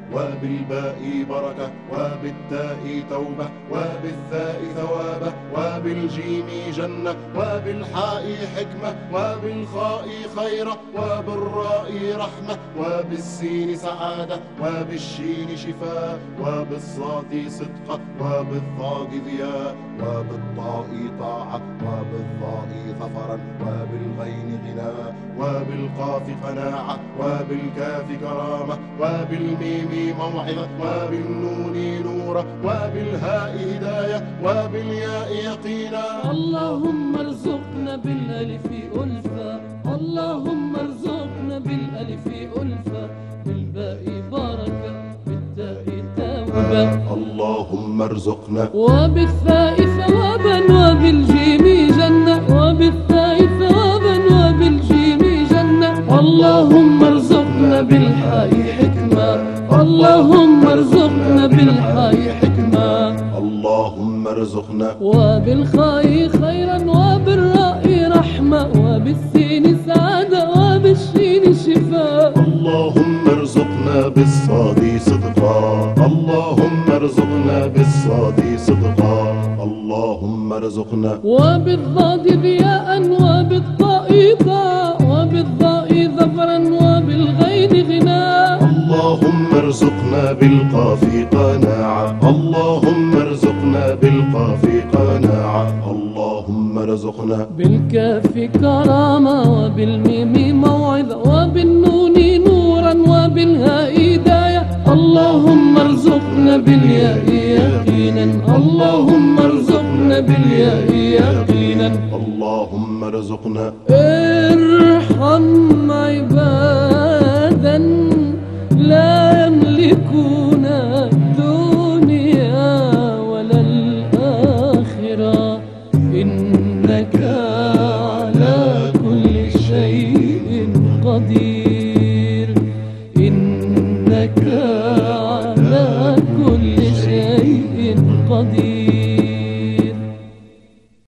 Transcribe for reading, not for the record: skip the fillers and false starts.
وبالباء بركة، وبالتاء توبة، وبالثاء ثوابة، وبالجيم جنة، وبالحاء حكمة، وبالخاء خيرة، وبالراء رحمة، وبالسين سعادة، وبالشين شفاء، وبالصاد صدقة، وبالضاد ضياء، وبالطاء طاعة، وبالظاء ظفرا، وبالغين غناء، وبالقاف قناعة، وبالكاف كرامة، وبالميم موعظة، وبالنون نورا، وبالهاء هداية، وبالياء يقينا. اللهم ارزقنا بالألف ألفا، اللهم ارزقنا بالألف ألفا، بالباء بركة، بالتاء توبة، اللهم ارزقنا، وبالثاء ثوابا، وبالجيم جنة، وبالثاء ثوابا، وبالجيم جنة. اللهم ارزقنا بالحاء حكمة، اللهم ارزقنا بالحاء حكمة، اللهم ارزقنا، وبالخاء خيرا، وبالراء رحمة، وبالسين سعادة، وبالشين شفاء. اللهم ارزقنا بالصاد صدقا، اللهم ارزقنا بالصاد صدقا، اللهم ارزقنا، وبالضاد ضياء، وبالطاء طاء، وبالضاء ظفرا، وبالغين غناء. اللهم ارزقنا بالقاف قناعة، اللهم ارزقنا بالقاف قناعة، اللهم ارزقنا بالكاف كرامة، وبالميم موعظة، وبالنون نورا، وبالهاء هداية. اللهم ارزقنا بالياء يقينا، اللهم ارزقنا بالياء يقينا. اللهم ارزقنا. ارحم عبادك